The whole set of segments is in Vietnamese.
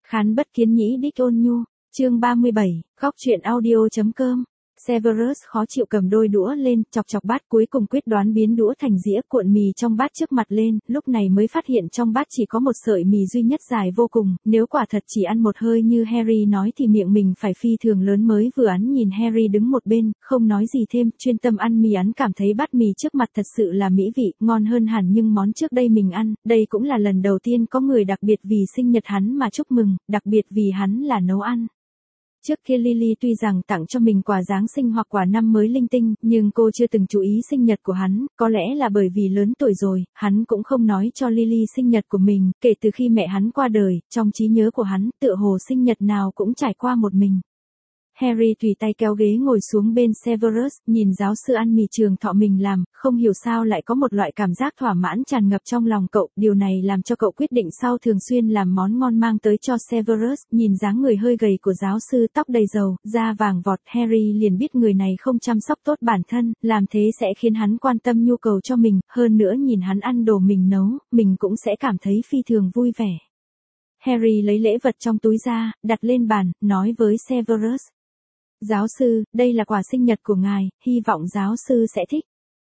Khán bất kiến nhĩ đích ôn nhu, chương 37, góc truyện audio.com. Severus khó chịu cầm đôi đũa lên, chọc chọc bát, cuối cùng quyết đoán biến đũa thành dĩa, cuộn mì trong bát trước mặt lên, lúc này mới phát hiện trong bát chỉ có một sợi mì duy nhất dài vô cùng, nếu quả thật chỉ ăn một hơi như Harry nói thì miệng mình phải phi thường lớn mới vừa ăn. Nhìn Harry đứng một bên, không nói gì thêm, chuyên tâm ăn mì, ăn cảm thấy bát mì trước mặt thật sự là mỹ vị, ngon hơn hẳn những món trước đây mình ăn, đây cũng là lần đầu tiên có người đặc biệt vì sinh nhật hắn mà chúc mừng, đặc biệt vì hắn là nấu ăn. Trước kia Lily tuy rằng tặng cho mình quà Giáng sinh hoặc quà năm mới linh tinh, nhưng cô chưa từng chú ý sinh nhật của hắn, có lẽ là bởi vì lớn tuổi rồi, hắn cũng không nói cho Lily sinh nhật của mình, kể từ khi mẹ hắn qua đời, trong trí nhớ của hắn, tựa hồ sinh nhật nào cũng trải qua một mình. Harry tùy tay kéo ghế ngồi xuống bên Severus, nhìn giáo sư ăn mì trường thọ mình làm, không hiểu sao lại có một loại cảm giác thỏa mãn tràn ngập trong lòng cậu, điều này làm cho cậu quyết định sau thường xuyên làm món ngon mang tới cho Severus. Nhìn dáng người hơi gầy của giáo sư, tóc đầy dầu, da vàng vọt, Harry liền biết người này không chăm sóc tốt bản thân, làm thế sẽ khiến hắn quan tâm nhu cầu cho mình, hơn nữa nhìn hắn ăn đồ mình nấu, mình cũng sẽ cảm thấy phi thường vui vẻ. Harry lấy lễ vật trong túi ra, đặt lên bàn, nói với Severus. Giáo sư, đây là quà sinh nhật của ngài, hy vọng giáo sư sẽ thích.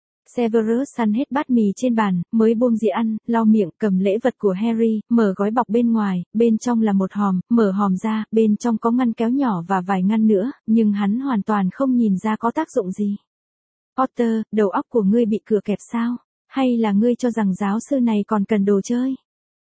Severus ăn hết bát mì trên bàn, mới buông dĩa ăn, lau miệng, cầm lễ vật của Harry, mở gói bọc bên ngoài, bên trong là một hòm, mở hòm ra, bên trong có ngăn kéo nhỏ và vài ngăn nữa, nhưng hắn hoàn toàn không nhìn ra có tác dụng gì. Potter, đầu óc của ngươi bị cửa kẹp sao? Hay là ngươi cho rằng giáo sư này còn cần đồ chơi?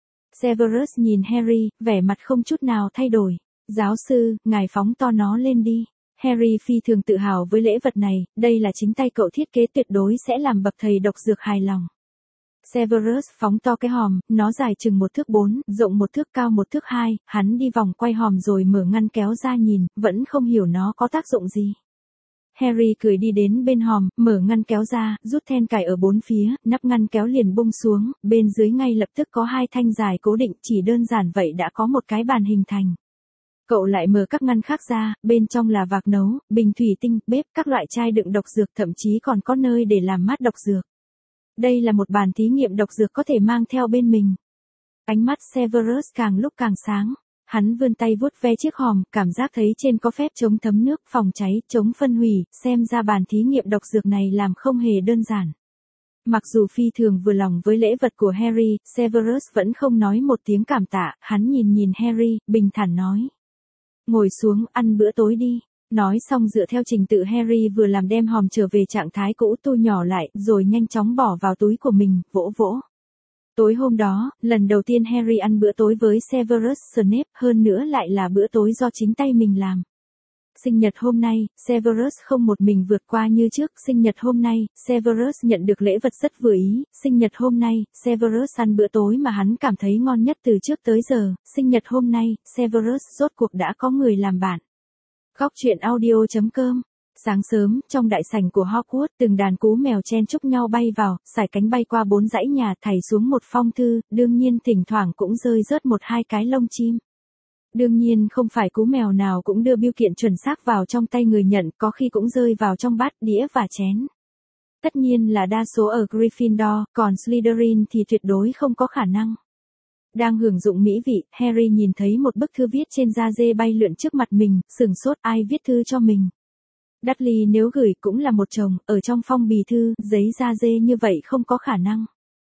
Severus nhìn Harry, vẻ mặt không chút nào thay đổi. Giáo sư, ngài phóng to nó lên đi. Harry phi thường tự hào với lễ vật này, đây là chính tay cậu thiết kế, tuyệt đối sẽ làm bậc thầy độc dược hài lòng. Severus phóng to cái hòm, nó dài chừng 1 thước 4, rộng 1 thước, cao 1 thước 2, hắn đi vòng quay hòm rồi mở ngăn kéo ra nhìn, vẫn không hiểu nó có tác dụng gì. Harry cười đi đến bên hòm, mở ngăn kéo ra, rút then cài ở 4 phía, nắp ngăn kéo liền bung xuống, bên dưới ngay lập tức có 2 thanh dài cố định, chỉ đơn giản vậy đã có một cái bàn hình thành. Cậu lại mở các ngăn khác ra, bên trong là vạc nấu, bình thủy tinh, bếp, các loại chai đựng độc dược, thậm chí còn có nơi để làm mát độc dược. Đây là một bàn thí nghiệm độc dược có thể mang theo bên mình. Ánh mắt Severus càng lúc càng sáng. Hắn vươn tay vuốt ve chiếc hòm, cảm giác thấy trên có phép chống thấm nước, phòng cháy, chống phân hủy, xem ra bàn thí nghiệm độc dược này làm không hề đơn giản. Mặc dù phi thường vừa lòng với lễ vật của Harry, Severus vẫn không nói một tiếng cảm tạ, hắn nhìn Harry, bình thản nói. Ngồi xuống, ăn bữa tối đi. Nói xong dựa theo trình tự Harry vừa làm đem hòm trở về trạng thái cũ, thu nhỏ lại, rồi nhanh chóng bỏ vào túi của mình, vỗ vỗ. Tối hôm đó, lần đầu tiên Harry ăn bữa tối với Severus Snape, hơn nữa lại là bữa tối do chính tay mình làm. Sinh nhật hôm nay, Severus không một mình vượt qua như trước, sinh nhật hôm nay, Severus nhận được lễ vật rất vừa ý, sinh nhật hôm nay, Severus ăn bữa tối mà hắn cảm thấy ngon nhất từ trước tới giờ, sinh nhật hôm nay, Severus rốt cuộc đã có người làm bạn. Góc truyện audio.com. Sáng sớm, trong đại sảnh của Hogwarts, từng đàn cú mèo chen chúc nhau bay vào, sải cánh bay qua 4 dãy nhà, thảy xuống một phong thư, đương nhiên thỉnh thoảng cũng rơi rớt 1-2 cái lông chim. Đương nhiên không phải cú mèo nào cũng đưa bưu kiện chuẩn xác vào trong tay người nhận, có khi cũng rơi vào trong bát, đĩa và chén. Tất nhiên là đa số ở Gryffindor, còn Slytherin thì tuyệt đối không có khả năng. Đang hưởng dụng mỹ vị, Harry nhìn thấy một bức thư viết trên da dê bay lượn trước mặt mình, sửng sốt, ai viết thư cho mình. Dudley nếu gửi cũng là một chồng, ở trong phong bì thư, giấy da dê như vậy không có khả năng.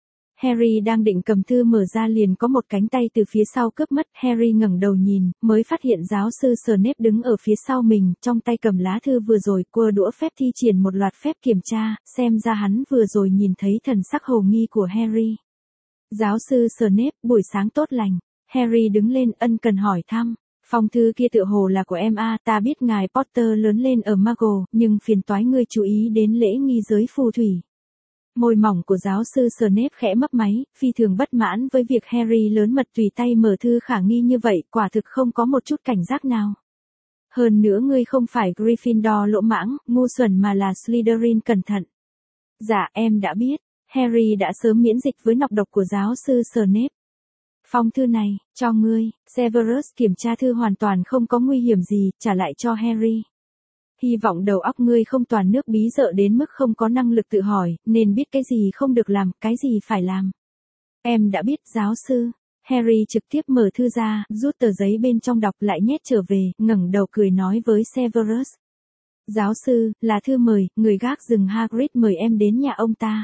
Harry đang định cầm thư mở ra liền có một cánh tay từ phía sau cướp mất, Harry ngẩng đầu nhìn, mới phát hiện giáo sư Snape đứng ở phía sau mình, trong tay cầm lá thư vừa rồi, cua đũa phép thi triển một loạt phép kiểm tra, xem ra hắn vừa rồi nhìn thấy thần sắc hồ nghi của Harry. Giáo sư Snape, buổi sáng tốt lành. Harry đứng lên ân cần hỏi thăm. Phong thư kia tựa hồ là của em à, ta biết ngài Potter lớn lên ở Muggle, nhưng phiền toái ngươi chú ý đến lễ nghi giới phù thủy. Môi mỏng của giáo sư Snape khẽ mấp máy, phi thường bất mãn với việc Harry lớn mật tùy tay mở thư khả nghi như vậy, quả thực không có một chút cảnh giác nào. Hơn nữa ngươi không phải Gryffindor lỗ mãng, ngu xuẩn mà là Slytherin cẩn thận. Dạ, em đã biết. Harry đã sớm miễn dịch với nọc độc của giáo sư Snape. Phong thư này, cho ngươi. Severus kiểm tra thư hoàn toàn không có nguy hiểm gì, trả lại cho Harry. Hy vọng đầu óc ngươi không toàn nước bí dợ đến mức không có năng lực tự hỏi, nên biết cái gì không được làm, cái gì phải làm. Em đã biết giáo sư. Harry trực tiếp mở thư ra, rút tờ giấy bên trong đọc lại nhét trở về, ngẩng đầu cười nói với Severus. Giáo sư, là thư mời, người gác rừng Hagrid mời em đến nhà ông ta.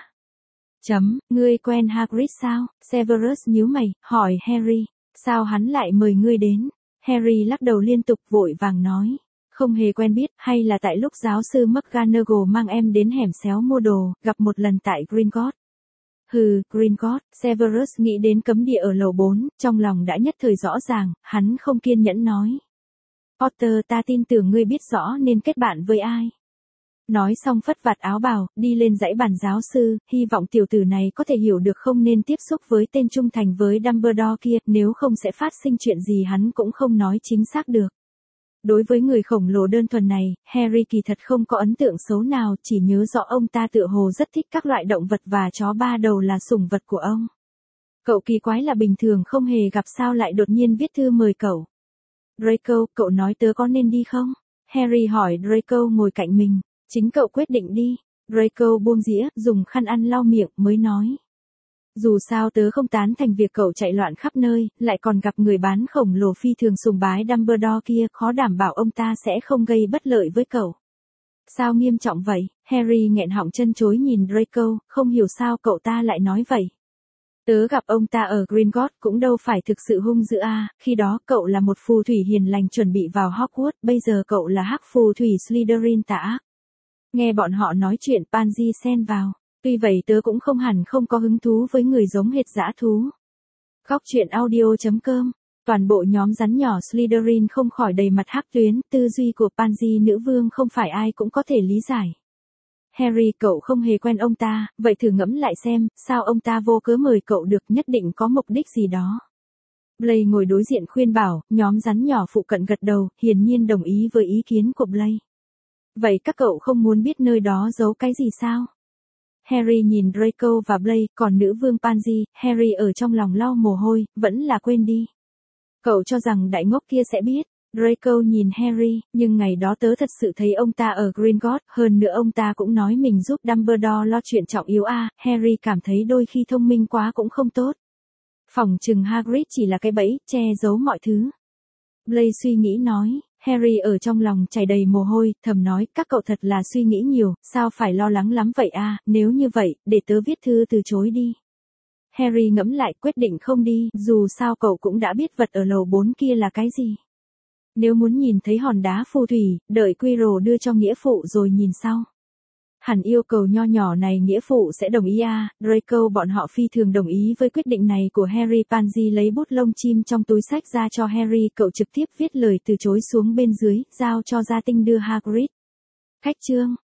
Ngươi quen Hagrid sao? Severus nhíu mày, hỏi Harry. Sao hắn lại mời ngươi đến? Harry lắc đầu liên tục vội vàng nói. Không hề quen biết, hay là tại lúc giáo sư McGonagall mang em đến hẻm xéo mua đồ, gặp một lần tại Gringotts. Gringotts, Severus nghĩ đến cấm địa ở lầu 4, trong lòng đã nhất thời rõ ràng, hắn không kiên nhẫn nói. Potter, ta tin tưởng ngươi biết rõ nên kết bạn với ai. Nói xong phất vạt áo bào, đi lên dãy bàn giáo sư, hy vọng tiểu tử này có thể hiểu được không nên tiếp xúc với tên trung thành với Dumbledore kia, nếu không sẽ phát sinh chuyện gì hắn cũng không nói chính xác được. Đối với người khổng lồ đơn thuần này, Harry kỳ thật không có ấn tượng xấu nào, chỉ nhớ rõ ông ta tựa hồ rất thích các loại động vật và chó ba đầu là sủng vật của ông. Cậu kỳ quái là bình thường không hề gặp sao lại đột nhiên viết thư mời cậu. Draco, cậu nói tớ có nên đi không? Harry hỏi Draco ngồi cạnh mình. Chính cậu quyết định đi. Draco buông dĩa, dùng khăn ăn lau miệng mới nói. Dù sao tớ không tán thành việc cậu chạy loạn khắp nơi, lại còn gặp người bán khổng lồ phi thường sùng bái Dumbledore kia, khó đảm bảo ông ta sẽ không gây bất lợi với cậu. Sao nghiêm trọng vậy? Harry nghẹn họng chân chối nhìn Draco, không hiểu sao cậu ta lại nói vậy. Tớ gặp ông ta ở Gringotts cũng đâu phải thực sự hung dữ à, khi đó cậu là một phù thủy hiền lành chuẩn bị vào Hogwarts, bây giờ cậu là hắc phù thủy Slytherin tà ác. Nghe bọn họ nói chuyện Pansy xen vào, tuy vậy tớ cũng không hẳn không có hứng thú với người giống hệt dã thú. Góc truyện audio.com, toàn bộ nhóm rắn nhỏ Slytherin không khỏi đầy mặt hắc tuyến, tư duy của Pansy nữ vương không phải ai cũng có thể lý giải. Harry, cậu không hề quen ông ta, vậy thử ngẫm lại xem, sao ông ta vô cớ mời cậu được, nhất định có mục đích gì đó. Blaise ngồi đối diện khuyên bảo, nhóm rắn nhỏ phụ cận gật đầu, hiển nhiên đồng ý với ý kiến của Blaise. Vậy các cậu không muốn biết nơi đó giấu cái gì sao? Harry nhìn Draco và Blaise, còn nữ vương Pansy, Harry ở trong lòng lau mồ hôi, vẫn là quên đi. Cậu cho rằng đại ngốc kia sẽ biết. Draco nhìn Harry, nhưng ngày đó tớ thật sự thấy ông ta ở Gringotts, hơn nữa ông ta cũng nói mình giúp Dumbledore lo chuyện trọng yếu à, Harry cảm thấy đôi khi thông minh quá cũng không tốt. Phỏng chừng Hagrid chỉ là cái bẫy, che giấu mọi thứ. Blaise suy nghĩ nói, Harry ở trong lòng chảy đầy mồ hôi, thầm nói, các cậu thật là suy nghĩ nhiều, sao phải lo lắng lắm vậy à, nếu như vậy, để tớ viết thư từ chối đi. Harry ngẫm lại quyết định không đi, dù sao cậu cũng đã biết vật ở lầu 4 kia là cái gì. Nếu muốn nhìn thấy hòn đá phù thủy, đợi Quirrell đưa cho nghĩa phụ rồi nhìn sau. Hẳn yêu cầu nho nhỏ này nghĩa phụ sẽ đồng ý à, Draco bọn họ phi thường đồng ý với quyết định này của Harry. Pansy lấy bút lông chim trong túi sách ra cho Harry, cậu trực tiếp viết lời từ chối xuống bên dưới, giao cho gia tinh đưa Hagrid. Khách chương.